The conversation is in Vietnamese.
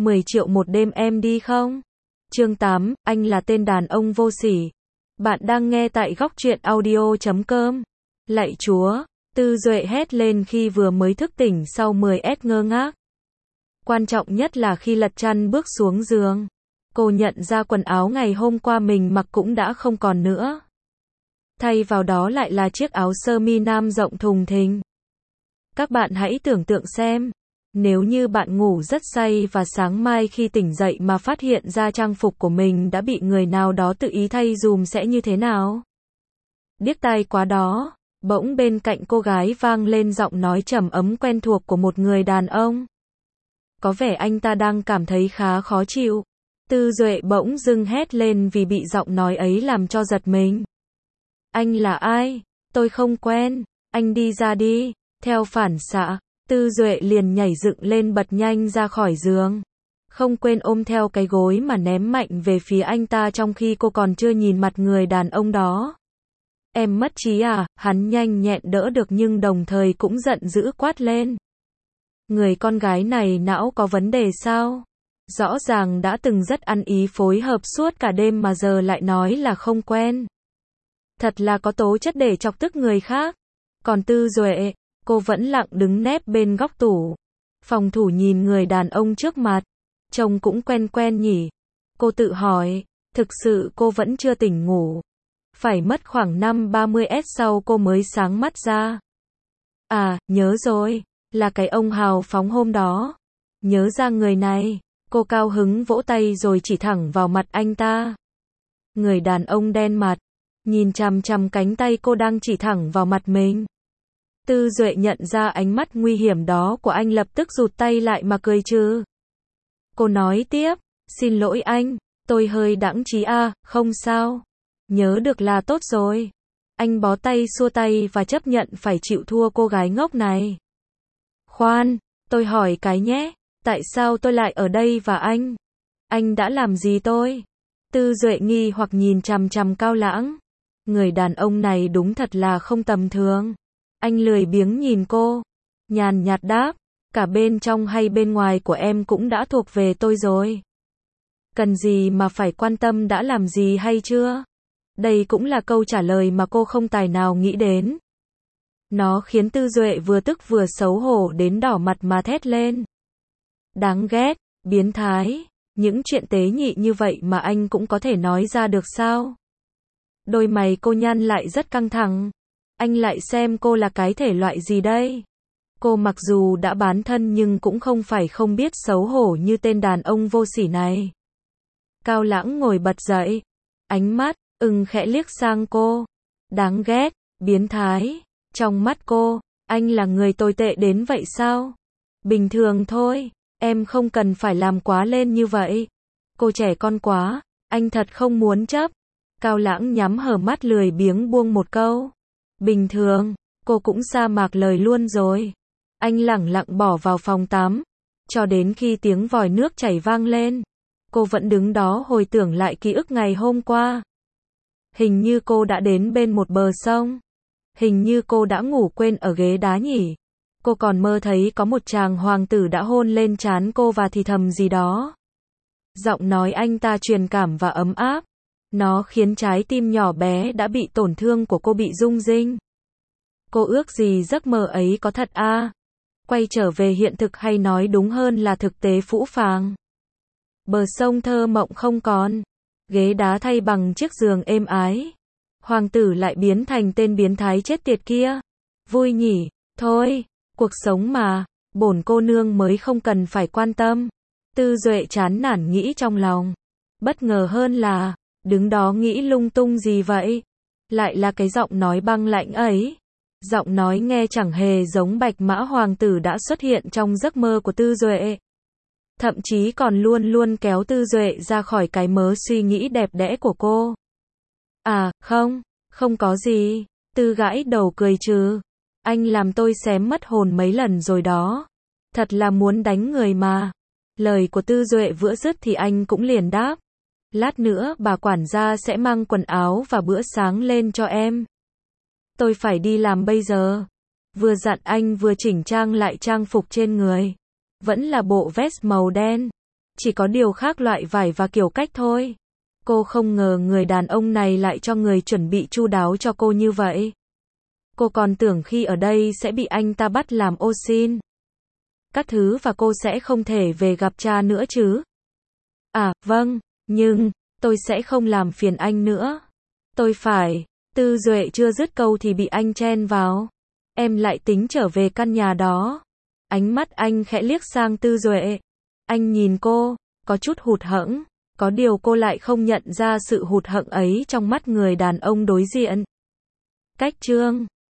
10 triệu một đêm em đi không? Chương 8, anh là tên đàn ông vô sỉ. Bạn đang nghe tại góc truyện audio.com. Lạy Chúa, Tư Duệ hét lên khi vừa mới thức tỉnh sau 10S ngơ ngác. Quan trọng nhất là khi lật chăn bước xuống giường, cô nhận ra quần áo ngày hôm qua mình mặc cũng đã không còn nữa. Thay vào đó lại là chiếc áo sơ mi nam rộng thùng thình. Các bạn hãy tưởng tượng xem, nếu như bạn ngủ rất say và sáng mai khi tỉnh dậy mà phát hiện ra trang phục của mình đã bị người nào đó tự ý thay dùm sẽ như thế nào? Điếc tai quá đó, bỗng bên cạnh cô gái vang lên giọng nói trầm ấm quen thuộc của một người đàn ông. Có vẻ anh ta đang cảm thấy khá khó chịu. Tư Duệ bỗng dưng hét lên vì bị giọng nói ấy làm cho giật mình. Anh là ai? Tôi không quen, anh đi ra đi. Theo phản xạ, Tư Duệ liền nhảy dựng lên bật nhanh ra khỏi giường. Không quên ôm theo cái gối mà ném mạnh về phía anh ta trong khi cô còn chưa nhìn mặt người đàn ông đó. Em mất trí à? Hắn nhanh nhẹn đỡ được nhưng đồng thời cũng giận dữ quát lên. Người con gái này não có vấn đề sao? Rõ ràng đã từng rất ăn ý phối hợp suốt cả đêm mà giờ lại nói là không quen. Thật là có tố chất để chọc tức người khác. Còn Tư Duệ, cô vẫn lặng đứng nép bên góc tủ. Phòng thủ nhìn người đàn ông trước mặt. Trông cũng quen quen nhỉ. Cô tự hỏi, thực sự cô vẫn chưa tỉnh ngủ. Phải mất khoảng 5:30S sau cô mới sáng mắt ra. À, nhớ rồi, là cái ông hào phóng hôm đó. Nhớ ra người này, cô cao hứng vỗ tay rồi chỉ thẳng vào mặt anh ta. Người đàn ông đen mặt, nhìn chằm chằm cánh tay cô đang chỉ thẳng vào mặt mình. Tư Duệ nhận ra ánh mắt nguy hiểm đó của anh lập tức rụt tay lại mà cười trừ. Cô nói tiếp, xin lỗi anh, tôi hơi đãng trí à, không sao. Nhớ được là tốt rồi. Anh bó tay xua tay và chấp nhận phải chịu thua cô gái ngốc này. Khoan, tôi hỏi cái nhé, tại sao tôi lại ở đây và anh? Anh đã làm gì tôi? Tư Duệ nghi hoặc nhìn chằm chằm Cao Lãng. Người đàn ông này đúng thật là không tầm thường. Anh lười biếng nhìn cô, nhàn nhạt đáp, cả bên trong hay bên ngoài của em cũng đã thuộc về tôi rồi. Cần gì mà phải quan tâm đã làm gì hay chưa? Đây cũng là câu trả lời mà cô không tài nào nghĩ đến. Nó khiến Tư Duệ vừa tức vừa xấu hổ đến đỏ mặt mà thét lên. Đáng ghét, biến thái, những chuyện tế nhị như vậy mà anh cũng có thể nói ra được sao? Đôi mày cô nhăn lại rất căng thẳng. Anh lại xem cô là cái thể loại gì đây? Cô mặc dù đã bán thân nhưng cũng không phải không biết xấu hổ như tên đàn ông vô sỉ này. Cao Lãng ngồi bật dậy, ánh mắt khẽ liếc sang cô. Đáng ghét, biến thái. Trong mắt cô, anh là người tồi tệ đến vậy sao? Bình thường thôi, em không cần phải làm quá lên như vậy. Cô trẻ con quá, anh thật không muốn chấp. Cao Lãng nhắm hờ mắt lười biếng buông một câu. Bình thường, cô cũng sa mạc lời luôn rồi. Anh lẳng lặng bỏ vào phòng tắm, cho đến khi tiếng vòi nước chảy vang lên. Cô vẫn đứng đó hồi tưởng lại ký ức ngày hôm qua. Hình như cô đã đến bên một bờ sông. Hình như cô đã ngủ quên ở ghế đá nhỉ. Cô còn mơ thấy có một chàng hoàng tử đã hôn lên trán cô và thì thầm gì đó. Giọng nói anh ta truyền cảm và ấm áp. Nó khiến trái tim nhỏ bé đã bị tổn thương của cô bị rung rinh. Cô ước gì giấc mơ ấy có thật à? Quay trở về hiện thực hay nói đúng hơn là thực tế phũ phàng. Bờ sông thơ mộng không còn. Ghế đá thay bằng chiếc giường êm ái. Hoàng tử lại biến thành tên biến thái chết tiệt kia. Vui nhỉ, thôi, cuộc sống mà, bổn cô nương mới không cần phải quan tâm. Tư Duệ chán nản nghĩ trong lòng. Bất ngờ hơn là, đứng đó nghĩ lung tung gì vậy? Lại là cái giọng nói băng lạnh ấy. Giọng nói nghe chẳng hề giống Bạch Mã hoàng tử đã xuất hiện trong giấc mơ của Tư Duệ. Thậm chí còn luôn luôn kéo Tư Duệ ra khỏi cái mớ suy nghĩ đẹp đẽ của cô. À, không có gì. Tư gãi đầu cười trừ. Anh làm tôi xém mất hồn mấy lần rồi đó. Thật là muốn đánh người mà. Lời của Tư Duệ vừa dứt thì anh cũng liền đáp. Lát nữa bà quản gia sẽ mang quần áo và bữa sáng lên cho em. Tôi phải đi làm bây giờ. Vừa dặn anh vừa chỉnh trang lại trang phục trên người. Vẫn là bộ vest màu đen. Chỉ có điều khác loại vải và kiểu cách thôi. Cô không ngờ người đàn ông này lại cho người chuẩn bị chu đáo cho cô như vậy. Cô còn tưởng khi ở đây sẽ bị anh ta bắt làm ô xin các thứ và cô sẽ không thể về gặp cha nữa chứ. À, vâng, nhưng, tôi sẽ không làm phiền anh nữa. Tôi phải, Tư Duệ chưa dứt câu thì bị anh chen vào. Em lại tính trở về căn nhà đó. Ánh mắt anh khẽ liếc sang Tư Duệ. Anh nhìn cô, có chút hụt hẫng, có điều cô lại không nhận ra sự hụt hẫng ấy trong mắt người đàn ông đối diện. Cách chương